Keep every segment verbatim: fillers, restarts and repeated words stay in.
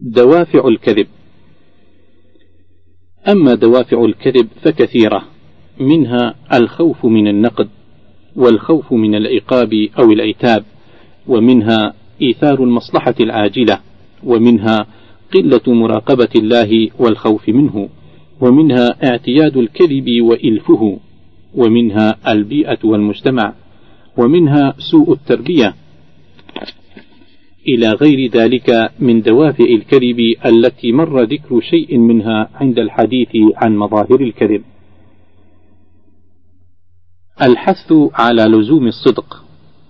دوافع الكذب. أما دوافع الكذب فكثيرة، منها الخوف من النقد، والخوف من العقاب أو العتاب، ومنها إيثار المصلحة العاجلة، ومنها قلة مراقبة الله والخوف منه، ومنها اعتياد الكذب وإلفه، ومنها البيئة والمجتمع، ومنها سوء التربية، إلى غير ذلك من دوافع الكذب التي مر ذكر شيء منها عند الحديث عن مظاهر الكذب. الحث على لزوم الصدق.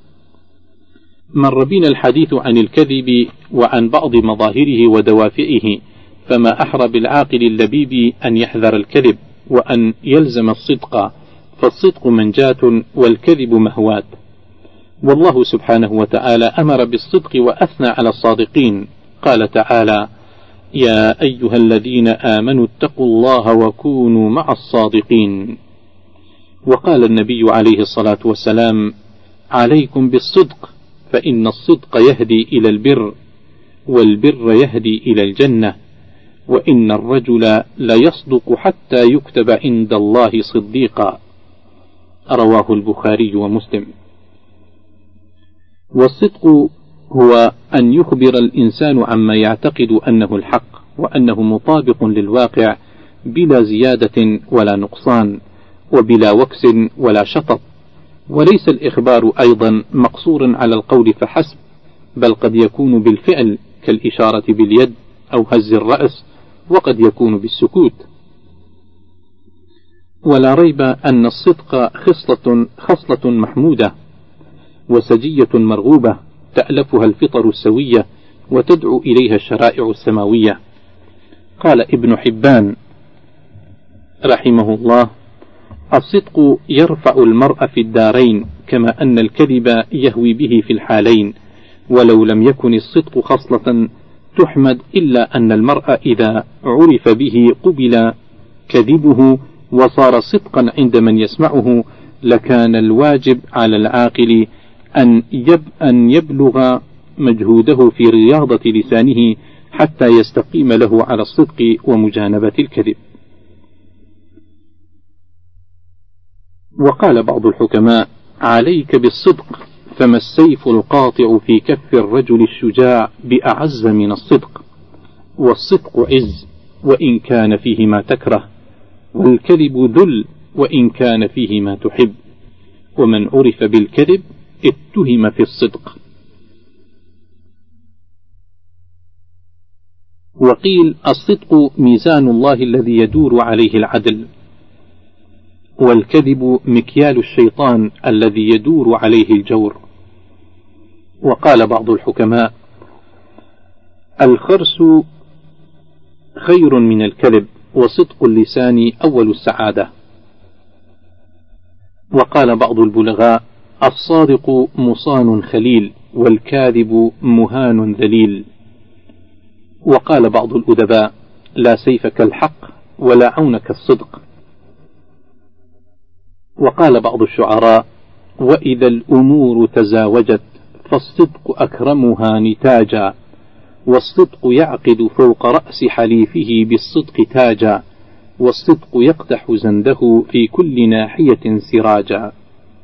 مر بنا الحديث عن الكذب وعن بعض مظاهره ودوافعه، فما أحرى بالعاقل اللبيب أن يحذر الكذب وأن يلزم الصدق، فالصدق منجاة والكذب مهوات. والله سبحانه وتعالى أمر بالصدق وأثنى على الصادقين، قال تعالى: يا أيها الذين آمنوا اتقوا الله وكونوا مع الصادقين. وقال النبي عليه الصلاة والسلام: عليكم بالصدق، فإن الصدق يهدي إلى البر، والبر يهدي إلى الجنة، وإن الرجل ليصدق حتى يكتب عند الله صديقا. رواه البخاري ومسلم. والصدق هو أن يخبر الإنسان عما يعتقد أنه الحق، وأنه مطابق للواقع بلا زيادة ولا نقصان، وبلا وكس ولا شطط. وليس الإخبار أيضا مقصورا على القول فحسب، بل قد يكون بالفعل كالإشارة باليد أو هز الرأس، وقد يكون بالسكوت. ولا ريب أن الصدق خصلة, خصلة محمودة وسجية مرغوبة تألفها الفطر السوية وتدعو إليها الشرائع السماوية. قال ابن حبان رحمه الله: الصدق يرفع المرء في الدارين، كما أن الكذب يهوي به في الحالين. ولو لم يكن الصدق خصلة تحمد، إلا أن المرء إذا عرف به قبل كذبه وصار صدقا عند من يسمعه، لكان الواجب على العاقل أن, يب أن يبلغ مجهوده في رياضة لسانه حتى يستقيم له على الصدق ومجانبة الكذب. وقال بعض الحكماء: عليك بالصدق، فما السيف القاطع في كف الرجل الشجاع بأعز من الصدق. والصدق عز وإن كان فيه ما تكره، والكذب ذل وإن كان فيه ما تحب، ومن عرف بالكذب اتهم في الصدق. وقيل: الصدق ميزان الله الذي يدور عليه العدل، والكذب مكيال الشيطان الذي يدور عليه الجور. وقال بعض الحكماء: الخرس خير من الكذب، وصدق اللسان أول السعادة. وقال بعض البلغاء: الصادق مصان خليل، والكاذب مهان ذليل. وقال بعض الأدباء: لا سيف كالحق، ولا عون كالصدق. وقال بعض الشعراء: وإذا الأمور تزاوجت فالصدق أكرمها نتاجا، والصدق يعقد فوق رأس حليفه بالصدق تاجا، والصدق يقدح زنده في كل ناحية سراجا.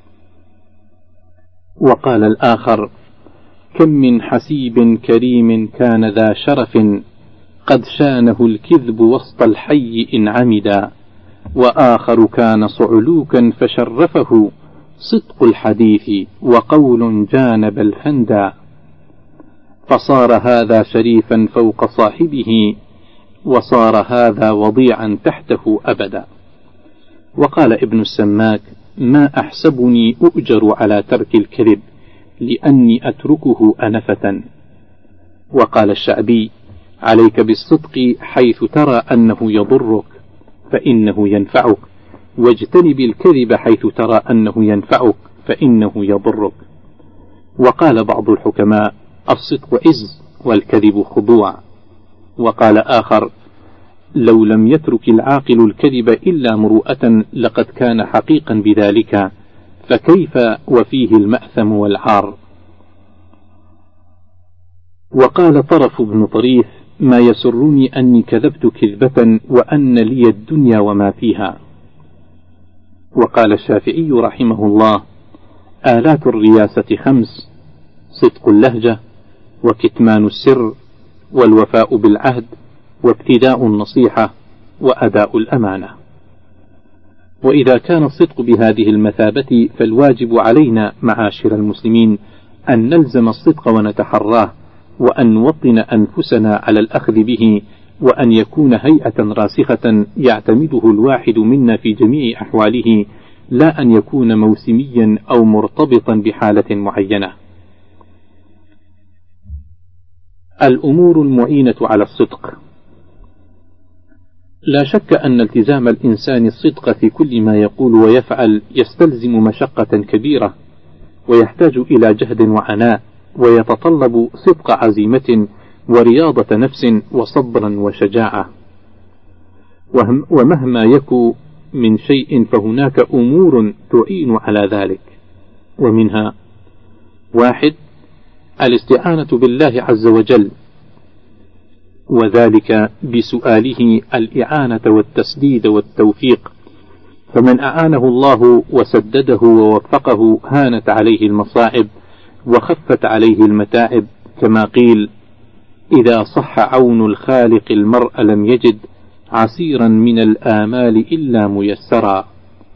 وقال الآخر: كم من حسيب كريم كان ذا شرف، قد شانه الكذب وسط الحي إن عمدا، وآخر كان صعلوكا فشرفه صدق الحديث وقول جانب الفندا، فصار هذا شريفا فوق صاحبه، وصار هذا وضيعا تحته أبدا. وقال ابن السماك: ما أحسبني أؤجر على ترك الكذب، لأني أتركه أنفة. وقال الشعبي: عليك بالصدق حيث ترى أنه يضرك، فإنه ينفعك، واجتنب الكذب حيث ترى أنه ينفعك، فإنه يضرك. وقال بعض الحكماء: الصدق عز، والكذب خضوع. وقال آخر: لو لم يترك العاقل الكذب إلا مروءة لقد كان حقيقا بذلك، فكيف وفيه المأثم والعار. وقال طرف بن طريف: ما يسرني أني كذبت كذبة وأن لي الدنيا وما فيها. وقال الشافعي رحمه الله: آلات الرياسة خمس: صدق اللهجة، وكتمان السر، والوفاء بالعهد، وابتداء النصيحة، وأداء الأمانة. وإذا كان الصدق بهذه المثابة فالواجب علينا معاشر المسلمين أن نلزم الصدق ونتحراه، وأن نوطن أنفسنا على الأخذ به، وأن يكون هيئة راسخة يعتمده الواحد منا في جميع أحواله، لا أن يكون موسميا أو مرتبطا بحالة معينة. الأمور المعينة على الصدق. لا شك أن التزام الإنسان الصدق في كل ما يقول ويفعل يستلزم مشقة كبيرة، ويحتاج إلى جهد وعناء، ويتطلب صدق عزيمة ورياضة نفس وصبرا وشجاعة. ومهما يكن من شيء فهناك أمور تعين على ذلك، ومنها: واحد، الاستعانة بالله عز وجل، وذلك بسؤاله الإعانة والتسديد والتوفيق، فمن أعانه الله وسدده ووفقه هانت عليه المصاعب وخفت عليه المتاعب، كما قيل: إذا صح عون الخالق المرء لم يجد عسيرا من الآمال إلا ميسرا.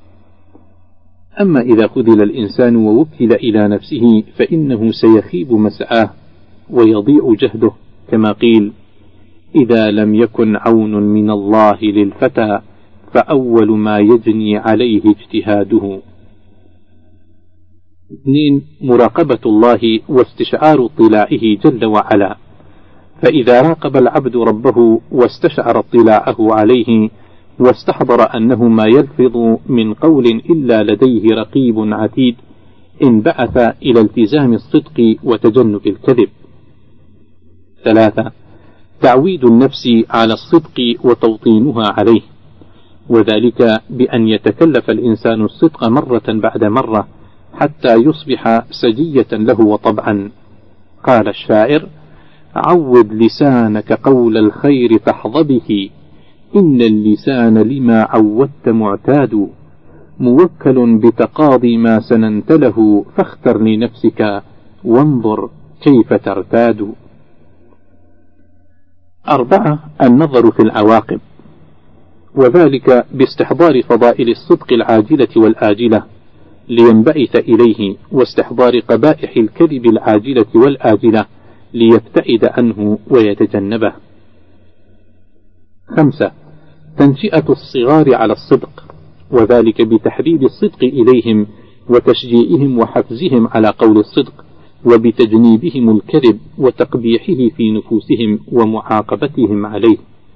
أما إذا خذل الإنسان ووكل إلى نفسه فإنه سيخيب مسعاه ويضيع جهده، كما قيل: إذا لم يكن عون من الله للفتى فأول ما يجني عليه اجتهاده. اثنين، مراقبة الله واستشعار اطلاعه جل وعلا، فإذا راقب العبد ربه واستشعر اطلاعه عليه واستحضر أنه ما يلفظ من قول إلا لديه رقيب عتيد، انبعث إلى التزام الصدق وتجنب الكذب. ثلاثة، تعويد النفس على الصدق وتوطينها عليه، وذلك بأن يتكلف الإنسان الصدق مرة بعد مرة حتى يصبح سجية له وطبعا. قال الشاعر: عود لسانك قول الخير تحظ به، إن اللسان لما عودت معتاد، موكل بتقاضي ما سننت له، فاختر لنفسك وانظر كيف ترتاد. أربعة، النظر في العواقب، وذلك باستحضار فضائل الصدق العاجلة والآجلة لينبعث إليه، واستحضار قبائح الكذب العاجلة والآجلة ليبتعد عنه ويتجنبه. خمسة، تنشئة الصغار على الصدق، وذلك بتحبيب الصدق إليهم وتشجيعهم وحفزهم على قول الصدق، وبتجنيبهم الكذب وتقبيحه في نفوسهم ومعاقبتهم عليه.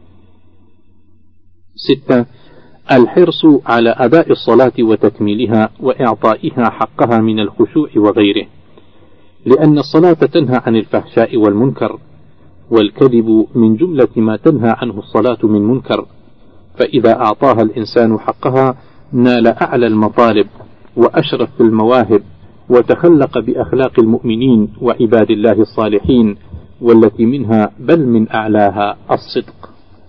ستة، الحرص على أداء الصلاة وتكميلها وإعطائها حقها من الخشوع وغيره، لأن الصلاة تنهى عن الفحشاء والمنكر، والكذب من جملة ما تنهى عنه الصلاة من منكر، فإذا أعطاها الإنسان حقها نال أعلى المطالب وأشرف المواهب، وتخلق بأخلاق المؤمنين وعباد الله الصالحين، والتي منها بل من أعلاها الصدق.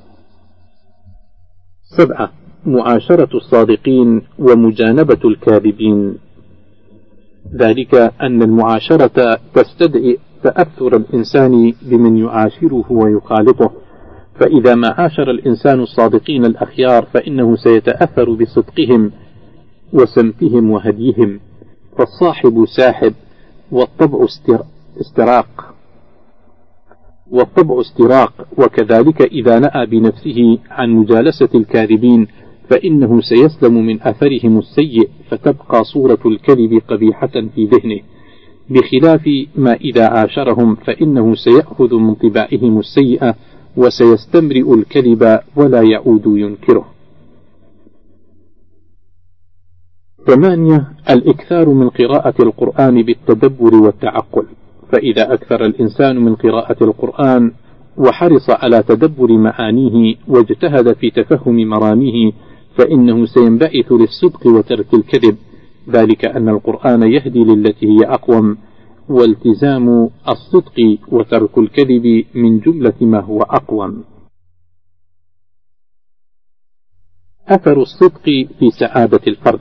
سبعة، معاشرة الصادقين ومجانبة الكاذبين، ذلك أن المعاشرة تستدعي تأثر الإنسان بمن يعاشره ويخالطه، فإذا ما عاشر الإنسان الصادقين الأخيار فإنه سيتأثر بصدقهم وسمتهم وهديهم، فالصاحب ساحب، والطبع استراق والطبع استراق وكذلك إذا نأى بنفسه عن مجالسة الكاذبين فإنه سيسلم من أثرهم السيء، فتبقى صورة الكذب قبيحة في ذهنه، بخلاف ما إذا عاشرهم فإنه سيأخذ من طباعهم السيئة وسيستمرئ الكذب ولا يعود ينكره. ثمانية، الإكثار من قراءة القرآن بالتدبر والتعقل، فإذا أكثر الإنسان من قراءة القرآن وحرص على تدبر معانيه واجتهد في تفهم مراميه فإنه سينبعث للصدق وترك الكذب، ذلك أن القرآن يهدي للتي هي أقوم، والتزام الصدق وترك الكذب من جملة ما هو أقوم. أثر الصدق في سعادة الفرد.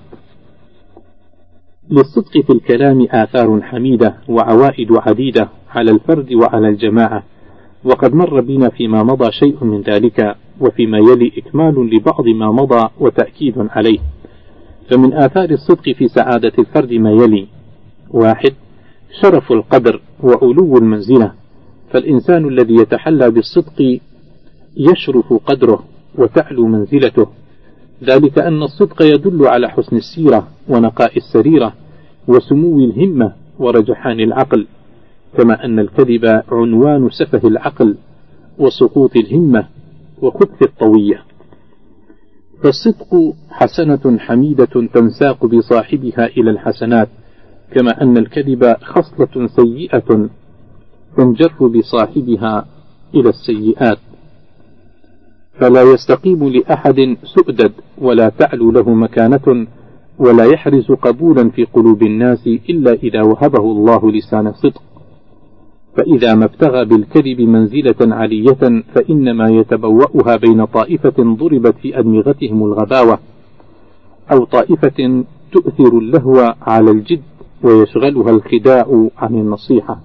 للصدق في الكلام آثار حميدة وعوائد عديدة على الفرد وعلى الجماعة، وقد مر بنا فيما مضى شيء من ذلك، وفيما يلي إكمال لبعض ما مضى وتأكيد عليه. فمن آثار الصدق في سعادة الفرد ما يلي: واحد، شرف القدر وعلو المنزلة، فالإنسان الذي يتحلى بالصدق يشرف قدره وتعلو منزلته، ذلك أن الصدق يدل على حسن السيرة ونقاء السريرة وسمو الهمة ورجحان العقل، كما أن الكذب عنوان سفه العقل وسقوط الهمة وخبث الطوية. فالصدق حسنة حميدة تنساق بصاحبها إلى الحسنات، كما أن الكذب خصلة سيئة تنجر بصاحبها إلى السيئات. فلا يستقيم لأحد سؤدد ولا تعلو له مكانة ولا يحرز قبولا في قلوب الناس إلا إذا وهبه الله لسان صدق، فإذا ما ابتغى بالكذب منزلة علية فإنما يتبوأها بين طائفة ضربت في أدمغتهم الغباوة، أو طائفة تؤثر اللهو على الجد ويشغلها الخداع عن النصيحة.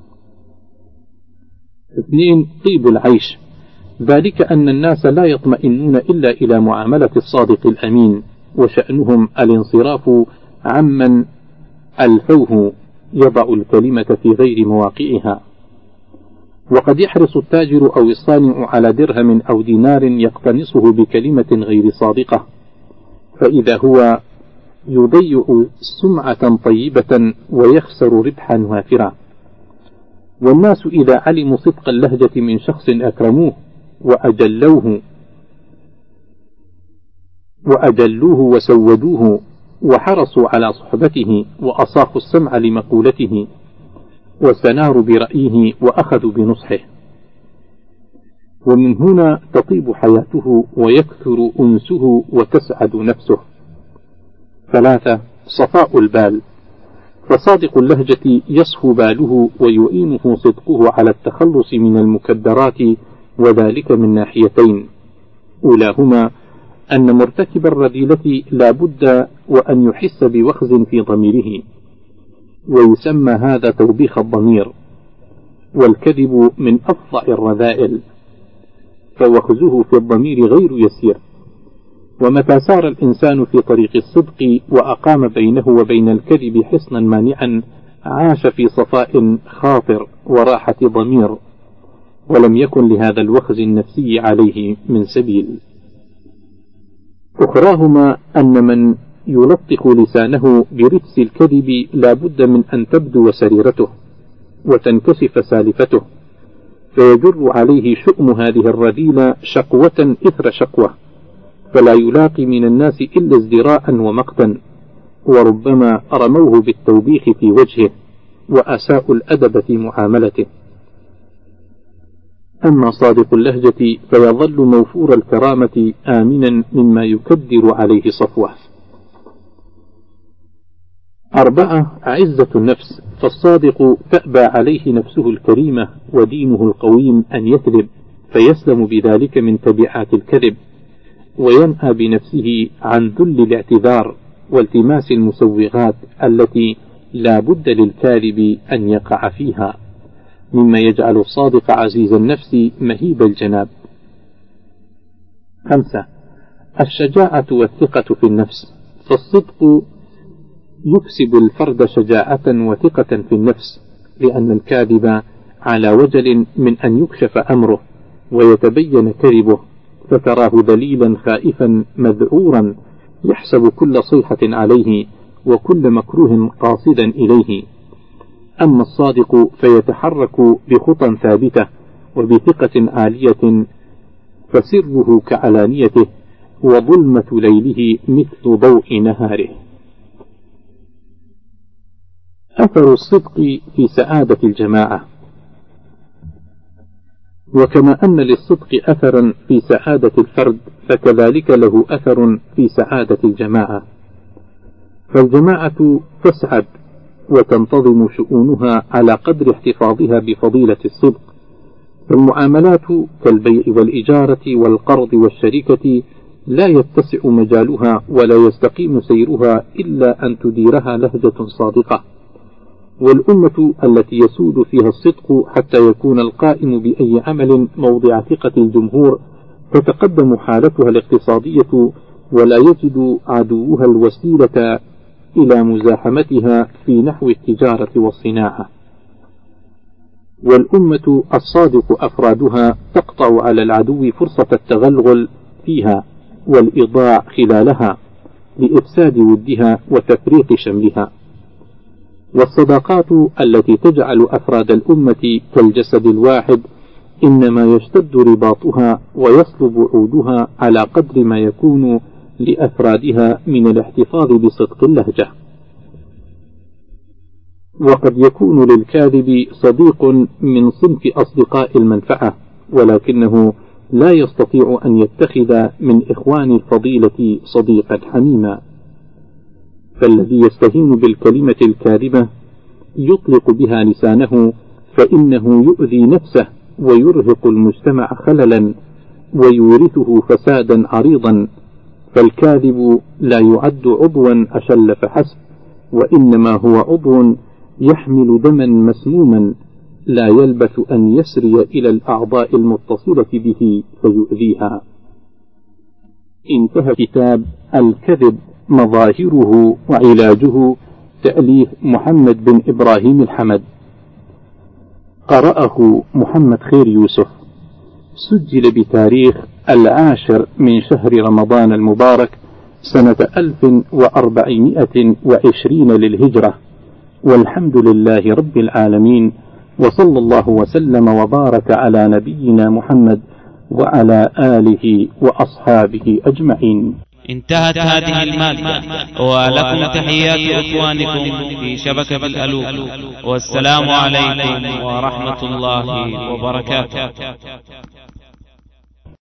اثنين، طيب العيش، ذلك أن الناس لا يطمئنون إلا إلى معاملة الصادق الأمين، وشأنهم الانصراف عمن ألفوه يضع الكلمة في غير مواقعها. وقد يحرص التاجر أو الصانع على درهم أو دينار يقتنصه بكلمة غير صادقة، فإذا هو يضيع سمعة طيبة ويخسر ربحا وافرا. والناس إذا علموا صدق اللهجة من شخص أكرموه وأجلوه وأجلوه وسودوه وحرصوا على صحبته وأصاخوا السمع لمقولته واستناروا برأيه وأخذوا بنصحه، ومن هنا تطيب حياته ويكثر أنسه وتسعد نفسه. ثلاثة، صفاء البال، فصادق اللهجة يصفو باله ويعينه صدقه على التخلص من المكدرات، وذلك من ناحيتين: أولاهما أن مرتكب الرذيلة لا بد وأن يحس بوخز في ضميره، ويسمى هذا توبيخ الضمير، والكذب من أفظع الرذائل، فوخزه في الضمير غير يسير. ومتى سار الإنسان في طريق الصدق وأقام بينه وبين الكذب حصنا مانعا عاش في صفاء خاطر وراحة ضمير، ولم يكن لهذا الوخز النفسي عليه من سبيل. أخراهما أن من يلطخ لسانه برجس الكذب لا بد من أن تبدو سريرته وتنكشف سالفته، فيجر عليه شؤم هذه الرذيلة شقوة إثر شقوة، فلا يلاقي من الناس إلا ازدراء ومقتا، وربما رموه بالتوبيخ في وجهه وأساءوا الأدب في معاملته. أما صادق اللهجة فيظل موفور الكرامة آمنا مما يكدر عليه صفوه. أربعة، عزة النفس، فالصادق تأبى عليه نفسه الكريمة ودينه القويم أن يكذب، فيسلم بذلك من تبعات الكذب، وينأى بنفسه عن ذل الاعتذار والتماس المسوغات التي لا بد للكاذب أن يقع فيها، مما يجعل الصادق عزيز النفس مهيب الجناب. خمسة، الشجاعة والثقة في النفس، فالصدق يكسب الفرد شجاعة وثقة في النفس، لأن الكاذب على وجل من أن يكشف أمره ويتبين كذبه، فتراه ذليلا خائفا مذعورا يحسب كل صيحة عليه وكل مكروه قاصدا إليه. أما الصادق فيتحرك بخطى ثابتة وبثقة عالية، فسره كعلانيته وظلمة ليله مثل ضوء نهاره. أثر الصدق في سعادة الجماعة. وكما أن للصدق أثرا في سعادة الفرد، فكذلك له أثر في سعادة الجماعة، فالجماعة تسعد وتنتظم شؤونها على قدر احتفاظها بفضيلة الصدق. فالمعاملات كالبيع والإجارة والقرض والشركة لا يتسع مجالها ولا يستقيم سيرها إلا أن تديرها لهجة صادقة. والأمة التي يسود فيها الصدق حتى يكون القائم بأي عمل موضع ثقة الجمهور تتقدم حالتها الاقتصادية، ولا يجد عدوها الوسيلة إلى مزاحمتها في نحو التجارة والصناعة. والأمة الصادق أفرادها تقطع على العدو فرصة التغلغل فيها والإضاع خلالها لإفساد ودها وتفريق شملها. والصداقات التي تجعل أفراد الأمة كالجسد الواحد إنما يشتد رباطها ويصلب عودها على قدر ما يكون لأفرادها من الاحتفاظ بصدق اللهجة. وقد يكون للكاذب صديق من صنف أصدقاء المنفعة، ولكنه لا يستطيع أن يتخذ من إخوان الفضيلة صديقا حميما. فالذي يستهين بالكلمة الكاذبة يطلق بها لسانه فإنه يؤذي نفسه ويرهق المجتمع خللا ويورثه فسادا عريضا. فالكاذب لا يعد عضوا أشل فحسب، وإنما هو عضو يحمل دما مسموما لا يلبث أن يسري إلى الأعضاء المتصلة به فيؤذيها. انتهى كتاب الكذب مظاهره وعلاجه، تأليف محمد بن إبراهيم الحمد، قرأه محمد خير يوسف، سجل بتاريخ العاشر من شهر رمضان المبارك سنة ألف وأربعمائة وعشرين للهجرة، والحمد لله رب العالمين، وصلى الله وسلم وبارك على نبينا محمد وعلى آله وأصحابه أجمعين. انتهت هذه المادة، ولكم تحيات إخوانكم في شبكة الألوف، والسلام عليكم ورحمة الله وبركاته.